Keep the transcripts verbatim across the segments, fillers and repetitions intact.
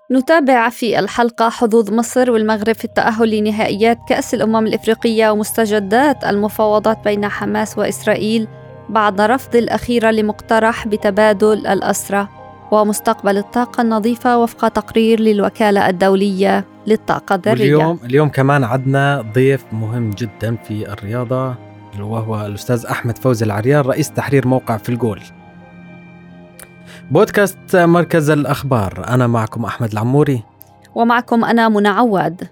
نتابع في الحلقة حظوظ مصر والمغرب في التأهل لنهائيات كأس الأمم الإفريقية ومستجدات المفاوضات بين حماس وإسرائيل بعد رفض الأخيرة لمقترح بتبادل الأسرى، ومستقبل الطاقة النظيفة وفق تقرير للوكالة الدولية للطاقة الذرية. واليوم اليوم كمان عدنا ضيف مهم جدا في الرياضة، وهو الأستاذ أحمد فوزي العريان، رئيس تحرير موقع في الجول. بودكاست مركز الأخبار. أنا معكم أحمد العموري، ومعكم أنا منى عواد.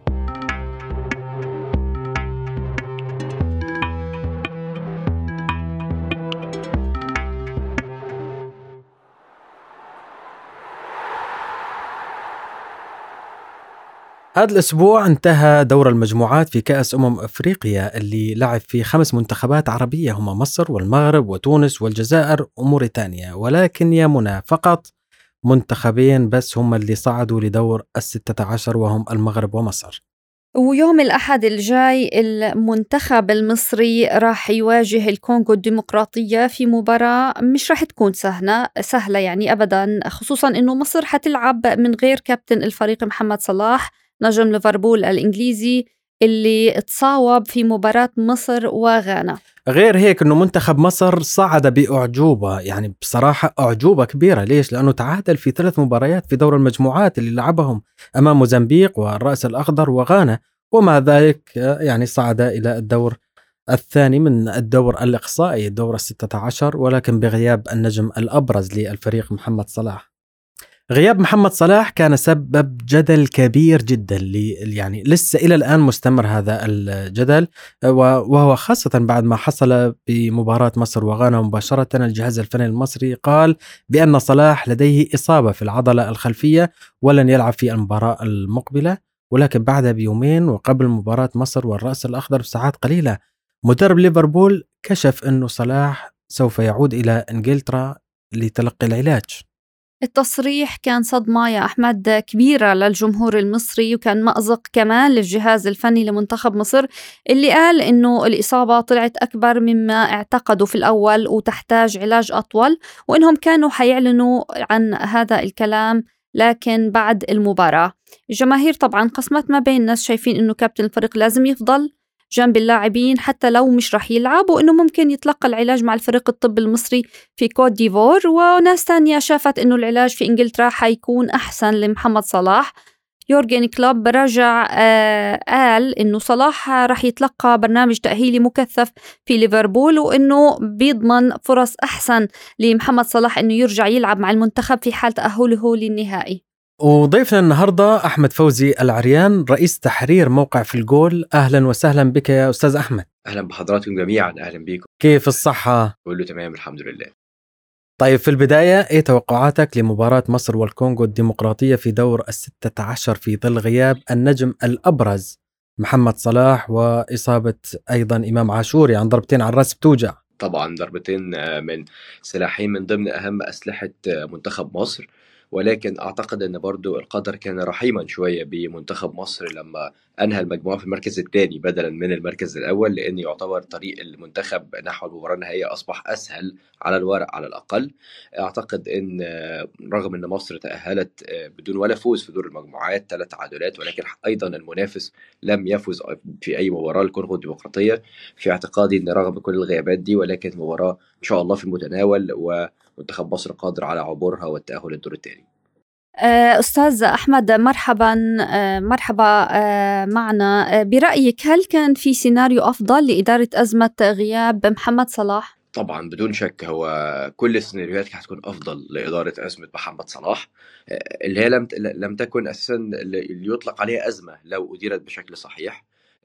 هذا الأسبوع انتهى دور المجموعات في كأس أمم أفريقيا اللي لعب فيه خمس منتخبات عربية، هما مصر والمغرب وتونس والجزائر وموريتانيا، ولكن يا منى فقط منتخبين بس هم اللي صعدوا لدور الستة عشر، وهم المغرب ومصر. ويوم الأحد الجاي المنتخب المصري راح يواجه الكونغو الديمقراطية في مباراة مش راح تكون سهلة سهلة يعني أبدا، خصوصا أنه مصر حتلعب من غير كابتن الفريق محمد صلاح نجم ليفربول الإنجليزي اللي تصاوب في مباراة مصر وغانا. غير هيك أنه منتخب مصر صعد بأعجوبة، يعني بصراحة أعجوبة كبيرة. ليش؟ لأنه تعادل في ثلاث مباريات في دور المجموعات اللي لعبهم أمام موزمبيق والرأس الأخضر وغانا، ومع ذلك يعني صعد إلى الدور الثاني من الدور الإقصائي، الدور الستة عشر، ولكن بغياب النجم الأبرز للفريق محمد صلاح. غياب محمد صلاح كان سبب جدل كبير جدا، يعني لسه إلى الآن مستمر هذا الجدل، وهو خاصة بعد ما حصل بمباراة مصر وغانا مباشرة. الجهاز الفني المصري قال بأن صلاح لديه إصابة في العضلة الخلفية ولن يلعب في المباراة المقبلة، ولكن بعدها بيومين وقبل مباراة مصر والرأس الأخضر بساعات قليلة مدرب ليفربول كشف أنه صلاح سوف يعود إلى إنجلترا لتلقي العلاج. التصريح كان صدمة يا أحمد كبيرة للجمهور المصري، وكان مأزق كمان للجهاز الفني لمنتخب مصر اللي قال إنه الإصابة طلعت أكبر مما اعتقدوا في الأول وتحتاج علاج أطول، وإنهم كانوا حيعلنوا عن هذا الكلام لكن بعد المباراة. الجماهير طبعا قسمت ما بين ناس شايفين إنه كابتن الفريق لازم يفضل جنب اللاعبين حتى لو مش رح يلعب، وإنه ممكن يتلقى العلاج مع الفريق الطبي المصري في كوت ديفور، وناس تانية شافت إنه العلاج في إنجلترا حيكون أحسن لمحمد صلاح. يورجن كلوب رجع آه قال إنه صلاح رح يتلقى برنامج تأهيلي مكثف في ليفربول، وإنه بيضمن فرص أحسن لمحمد صلاح إنه يرجع يلعب مع المنتخب في حال تأهله للنهائي. وضيفنا النهاردة أحمد فوزي العريان، رئيس تحرير موقع في الجول. أهلا وسهلا بك يا أستاذ أحمد. أهلا بحضراتكم جميعا. أهلا بكم. كيف الصحة؟ كله تمام الحمد لله. طيب في البداية إيه توقعاتك لمباراة مصر والكونغو الديمقراطية في دور الستة عشر في ظل غياب النجم الأبرز محمد صلاح وإصابة أيضا إمام عاشور، يعني ضربتين على الرأس بتوجع؟ طبعا ضربتين من سلاحين من ضمن أهم أسلحة منتخب مصر، ولكن أعتقد أن برضو القدر كان رحيما شوية بمنتخب مصر لما أنهى المجموعة في المركز الثاني بدلا من المركز الأول، لأن يعتبر طريق المنتخب نحو المباراة النهائية أصبح أسهل على الورق على الأقل. أعتقد أن رغم أن مصر تأهلت بدون ولا فوز في دور المجموعات، ثلاث تعادلات، ولكن أيضا المنافس لم يفوز في أي مباراة، الكونغو الديمقراطية. في اعتقادي أن رغم كل الغيابات دي ولكن مباراة إن شاء الله في المتناول، ومنتخب مصر قادر على عبورها والتأهل للدور الثاني. أستاذ أحمد مرحبا مرحبا معنا. برأيك هل كان في سيناريو أفضل لإدارة أزمة غياب محمد صلاح؟ طبعا بدون شك هو كل السيناريوهات هتكون أفضل لإدارة أزمة محمد صلاح، اللي هي لم لم تكن أساسا اللي يطلق عليها أزمة لو أديرت بشكل صحيح.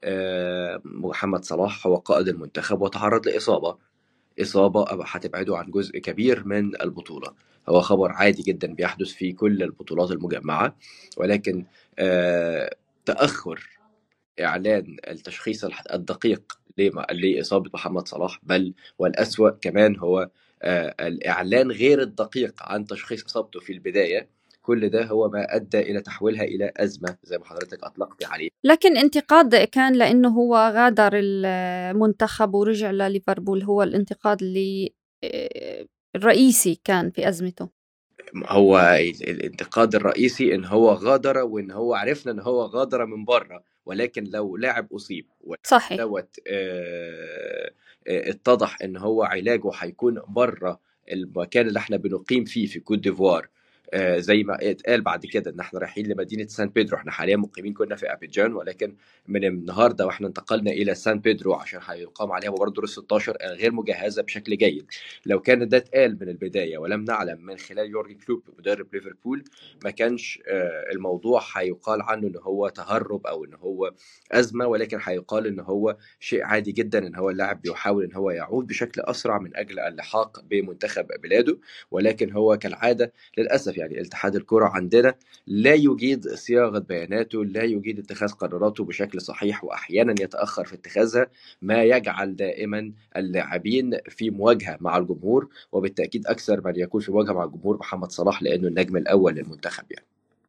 محمد صلاح هو قائد المنتخب وتعرض لإصابة إصابة هتبعده عن جزء كبير من البطولة. هو خبر عادي جدا بيحدث في كل البطولات المجمعة، ولكن آه تأخر إعلان التشخيص الدقيق لإصابة محمد صلاح، بل والأسوأ كمان هو آه الإعلان غير الدقيق عن تشخيص إصابته في البداية، كل ده هو ما أدى إلى تحويلها إلى أزمة زي ما حضرتك أطلقت عليه. لكن انتقاد كان لأنه هو غادر المنتخب ورجع لليفربول، هو الانتقاد اللي الرئيسي كان في أزمته. هو ال الانتقاد الرئيسي إن هو غادر، وإن هو عرفنا إن هو غادر من برّه، ولكن لو لاعب أُصيب واللاعب صحيح. دوّة آآ آآ اتضح إن هو علاجه هيكون برّه المكان اللي إحنا بنُقيم فيه في كوت ديفوار، آآ زي ما اتقال بعد كده إن إحنا رايحين لمدينة سان بيدرو. إحنا حاليًا مُقيمين كنا في أبيجان، ولكن من النهارده وإحنا انتقلنا إلى سان بيدرو عشان هيُقام عليها مباراة دور الستاشر غير مجهزة بشكل جيد. لو كان ده اتقال من البداية ولم نعلم من خلال يورجن كلوب مدرب ليفربول، ما كانش آه، الموضوع هيقال عنه ان هو تهرب او ان هو ازمه، ولكن هيقال ان هو شيء عادي جدا ان هو اللاعب بيحاول ان هو يعود بشكل اسرع من اجل اللحاق بمنتخب بلاده. ولكن هو كالعاده للاسف يعني اتحاد الكره عندنا لا يجيد صياغه بياناته، لا يجيد اتخاذ قراراته بشكل صحيح، واحيانا يتاخر في اتخاذها، ما يجعل دائما اللاعبين في مواجهه مع الجمهور، وبالتاكيد اكثر من يكون في مواجهه مع الجمهور محمد صلاح لانه النجم الاول للمنتخب يعني.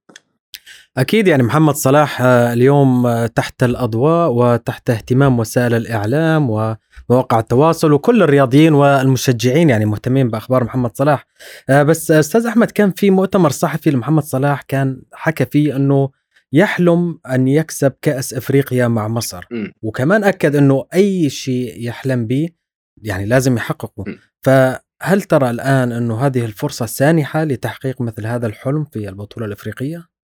أكيد يعني محمد صلاح آه، اليوم آه، تحت الأضواء وتحت اهتمام وسائل الإعلام ومواقع التواصل، وكل الرياضيين والمشجعين يعني مهتمين بأخبار محمد صلاح. آه، بس أستاذ أحمد، كان في مؤتمر صحفي لمحمد صلاح كان حكى فيه أنه يحلم أن يكسب كأس أفريقيا مع مصر، م- وكمان أكد أنه أي شيء يحلم به يعني لازم يحققه. م. فهل ترى الآن أنه هذه الفرصة سانحة لتحقيق مثل هذا الحلم في البطولة الأفريقية؟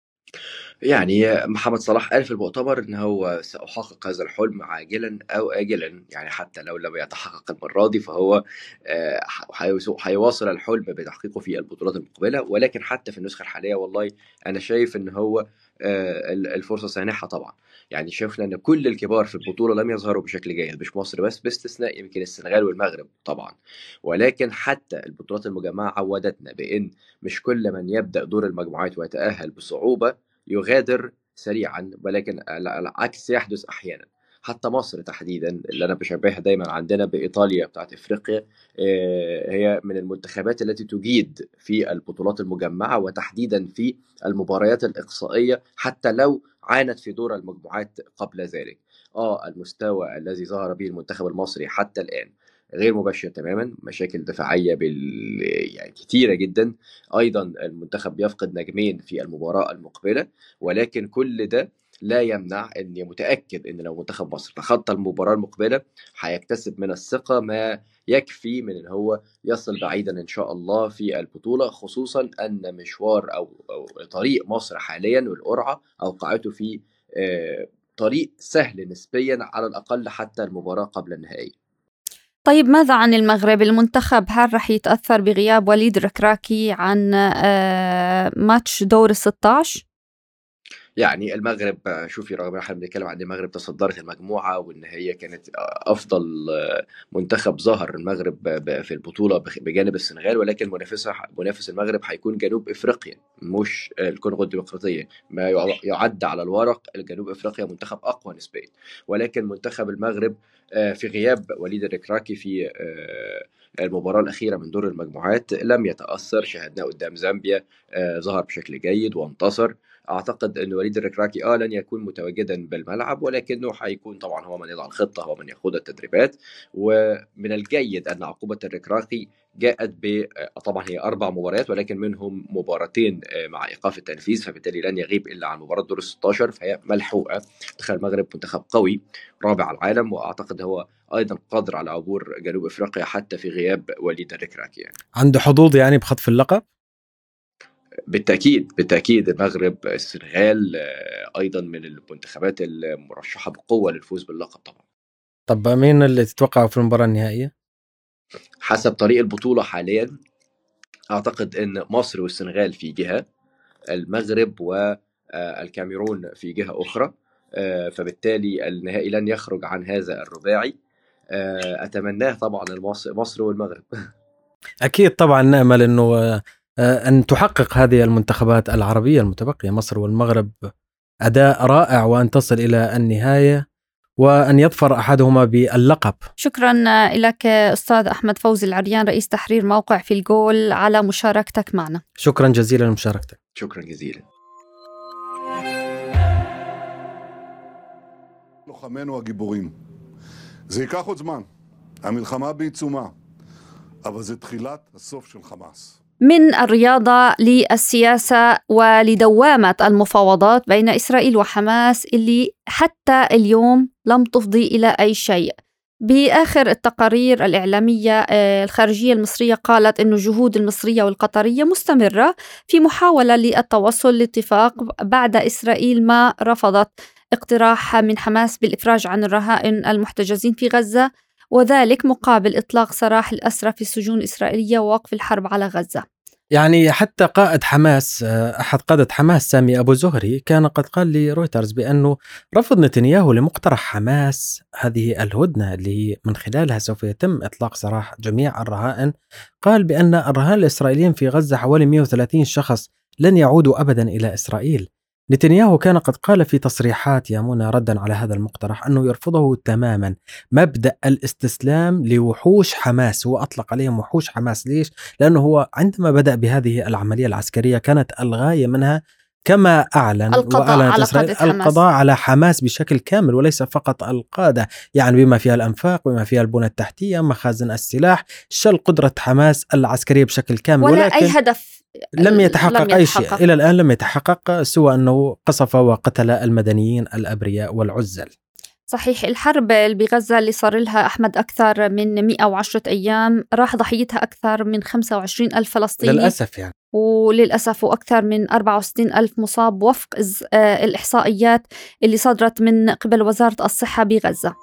يعني محمد صلاح قال في المؤتمر ان هو سأحقق هذا الحلم عاجلا او اجلا، يعني حتى لو لم يتحقق المره دي فهو آه، هيوص- هيواصل الحلم بتحقيقه في البطولات المقبله. ولكن حتى في النسخه الحاليه والله انا شايف ان هو آه، ال- الفرصه سانحه طبعا. يعني شفنا ان كل الكبار في البطوله لم يظهروا بشكل جيد، مش مصر بس، باستثناء يمكن السنغال والمغرب طبعا. ولكن حتى البطولات المجمعه عودتنا بان مش كل من يبدا دور المجموعات ويتاهل بصعوبه يغادر سريعا، ولكن العكس يحدث احيانا. حتى مصر تحديدا اللي انا بشبهها دايما عندنا بايطاليا بتاعت افريقيا، آه، هي من المنتخبات التي تجيد في البطولات المجمعه، وتحديدا في المباريات الاقصائيه حتى لو عانت في دور المجموعات قبل ذلك. اه المستوى الذي ظهر به المنتخب المصري حتى الان غير مباشر تماما، مشاكل دفاعيه بال... يعني كتيره جدا. ايضا المنتخب بيفقد نجمين في المباراه المقبله، ولكن كل ده لا يمنع اني متاكد ان لو منتخب مصر تخطى المباراه المقبله هيكتسب من الثقه ما يكفي من ان هو يصل بعيدا ان شاء الله في البطوله، خصوصا ان مشوار او, أو طريق مصر حاليا والقرعه اوقعته في آه، طريق سهل نسبيا على الاقل حتى المباراه قبل النهائي. طيب ماذا عن المغرب؟ المنتخب هل رح يتأثر بغياب وليد ركراكي عن آه، ماتش دور الستاش؟ يعني المغرب شوفي، رغم ان احنا بنتكلم عن المغرب تصدرت المجموعه وان هي كانت افضل منتخب ظهر المغرب ب- في البطوله بخ- بجانب السنغال، ولكن منافسها منافس المغرب هيكون جنوب افريقيا مش الكونغو الديمقراطيه. ما يع- يعد على الورق الجنوب افريقيا منتخب اقوى نسبيا، ولكن منتخب المغرب آه، في غياب وليد الركراكي في آه، المباراة الأخيرة من دور المجموعات لم يتأثر. شاهدناه قدام زامبيا، آه، ظهر بشكل جيد وانتصر. اعتقد ان وليد الركراكي اه لن يكون متواجدا بالملعب، ولكنه هيكون طبعا هو من يضع الخطه، هو من يخوض التدريبات. ومن الجيد ان عقوبه الركراكي جاءت ب آه، طبعا هي اربع مباريات، ولكن منهم مباراتين آه، مع ايقاف التنفيذ، فبالتالي لن يغيب الا عن مباراه دور ال ستاشر، فهي ملحوقه. منتخب المغرب منتخب قوي رابع العالم، واعتقد هو ايضا قادر على عبور جنوب افريقيا حتى في غياب وليد الركراكي يعني. عنده حظوظ يعني بخطف اللقب؟ بالتأكيد بالتأكيد المغرب، السنغال آه، أيضا من المنتخبات المرشحة بقوة للفوز باللقب طبعا. طب مين اللي تتوقعه في المباراة النهائية؟ حسب طريق البطولة حاليا أعتقد أن مصر والسنغال في جهة، المغرب والكاميرون في جهة أخرى، آه، فبالتالي النهائي لن يخرج عن هذا الرباعي. آه، أتمناه طبعا المصر مصر والمغرب. أكيد طبعا نأمل أنه آه، آه، أن تحقق هذه المنتخبات العربية المتبقية مصر والمغرب أداء رائع وأن تصل إلى النهاية وأن يظفر أحدهما باللقب. شكرا لك أستاذ أحمد فوزي العريان، رئيس تحرير موقع في الجول، على مشاركتك معنا. شكرا جزيلا لمشاركتك. شكرا جزيلا. לוחמינו הגיבורים. זה ייקח עוד זמן, המלחמה בעיצומה, אבל זה תחילת הסוף של חמאס. من الرياضة للسياسة ولدوامة المفاوضات بين إسرائيل وحماس اللي حتى اليوم لم تفضي إلى أي شيء. بآخر التقارير الإعلامية الخارجية المصرية قالت أن الجهود المصرية والقطرية مستمرة في محاولة للتوصل لاتفاق بعد إسرائيل ما رفضت اقتراح من حماس بالإفراج عن الرهائن المحتجزين في غزة، وذلك مقابل إطلاق سراح الأسرى في السجون الإسرائيلية ووقف الحرب على غزة. يعني حتى قائد حماس، أحد قادة حماس سامي أبو زهري، كان قد قال لرويترز بأنه رفض نتنياهو لمقترح حماس هذه الهدنة اللي من خلالها سوف يتم إطلاق سراح جميع الرهائن. قال بأن الرهائن الإسرائيليين في غزة حوالي مئة وثلاثين شخص لن يعودوا أبدا إلى إسرائيل. نتنياهو كان قد قال في تصريحات يا منى ردا على هذا المقترح أنه يرفضه تماما مبدأ الاستسلام لوحوش حماس. هو أطلق عليهم وحوش حماس. ليش؟ لأنه هو عندما بدأ بهذه العملية العسكرية كانت الغاية منها كما أعلن القضاء على قادة حماس. القضاء على حماس بشكل كامل، وليس فقط القادة، يعني بما فيها الأنفاق، بما فيها البنى التحتية، مخازن السلاح، شل قدرة حماس العسكرية بشكل كامل. ولا أي هدف لم يتحقق, لم يتحقق أي شيء إلى الآن، لم يتحقق سوى أنه قصف وقتل المدنيين الأبرياء والعزل. صحيح. الحرب بغزة اللي صار لها أحمد أكثر من مئة وعشرة أيام راح ضحيتها أكثر من خمسة وعشرين ألف فلسطيني للأسف يعني. وللأسف وأكثر من أربعة وستين ألف مصاب وفق الإحصائيات اللي صدرت من قبل وزارة الصحة بغزة.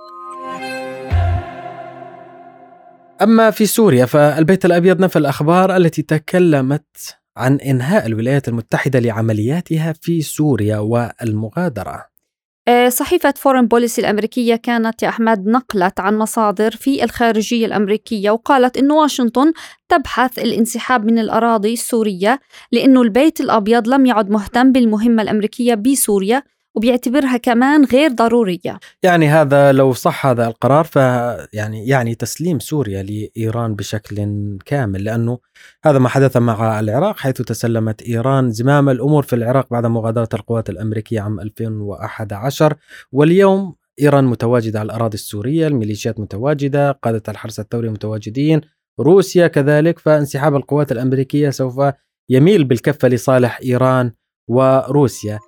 أما في سوريا فالبيت الأبيض نفى الأخبار التي تكلمت عن إنهاء الولايات المتحدة لعملياتها في سوريا والمغادرة. صحيفة فورن بوليسي الأمريكية كانت يا أحمد نقلت عن مصادر في الخارجية الأمريكية وقالت إن واشنطن تبحث الانسحاب من الأراضي السورية لأنه البيت الأبيض لم يعد مهتم بالمهمة الأمريكية بسوريا وبيعتبرها كمان غير ضرورية. يعني هذا لو صح هذا القرار ف يعني يعني تسليم سوريا لإيران بشكل كامل، لأنه هذا ما حدث مع العراق، حيث تسلمت إيران زمام الأمور في العراق بعد مغادرة القوات الأمريكية عام ألفين وأحد عشر، واليوم إيران متواجدة على الأراضي السورية، الميليشيات متواجدة، قادة الحرس الثوري متواجدين، روسيا كذلك. فانسحاب القوات الأمريكية سوف يميل بالكفة لصالح إيران وروسيا.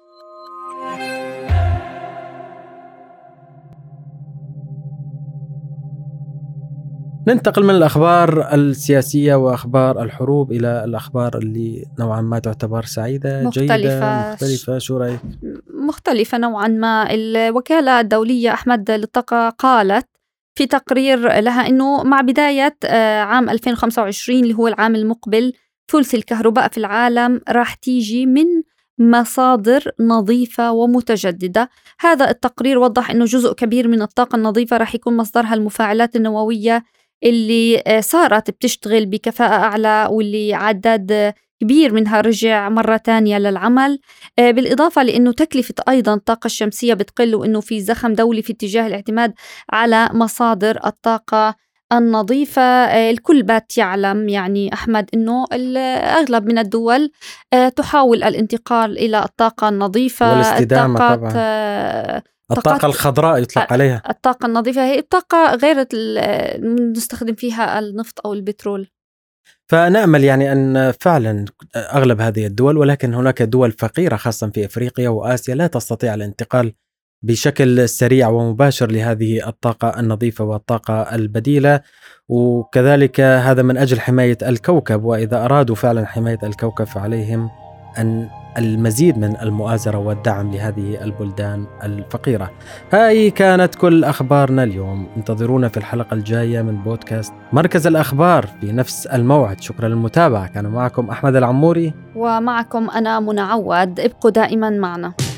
ننتقل من الأخبار السياسية وأخبار الحروب إلى الأخبار اللي نوعا ما تعتبر سعيدة، مختلفة. جيدة، مختلفة. شو رأيك؟ مختلفة نوعا ما. الوكالة الدولية أحمد للطاقة قالت في تقرير لها أنه مع بداية عام ألفين وخمسة وعشرين اللي هو العام المقبل ثلث الكهرباء في العالم راح تيجي من مصادر نظيفة ومتجددة. هذا التقرير وضح أنه جزء كبير من الطاقة النظيفة راح يكون مصدرها المفاعلات النووية اللي صارت بتشتغل بكفاءة أعلى واللي عدد كبير منها رجع مرة تانية للعمل، بالإضافة لأنه تكلفة أيضا الطاقة الشمسية بتقل وأنه في زخم دولي في اتجاه الاعتماد على مصادر الطاقة النظيفة. الكل بات يعلم يعني أحمد أنه الأغلب من الدول تحاول الانتقال إلى الطاقة النظيفة والاستدامة طبعا. الطاقة الخضراء يطلق عليها. الطاقة النظيفة هي الطاقة غير نستخدم فيها النفط أو البترول. فنأمل يعني أن فعلا أغلب هذه الدول، ولكن هناك دول فقيرة خاصة في أفريقيا وآسيا لا تستطيع الانتقال بشكل سريع ومباشر لهذه الطاقة النظيفة والطاقة البديلة، وكذلك هذا من أجل حماية الكوكب. وإذا أرادوا فعلا حماية الكوكب فعليهم أن المزيد من المؤازرة والدعم لهذه البلدان الفقيرة. هاي كانت كل أخبارنا اليوم. انتظرونا في الحلقة الجاية من بودكاست مركز الأخبار في نفس الموعد. شكرا للمتابعة. كان معكم أحمد العموري ومعكم أنا منى عواد. ابقوا دائما معنا.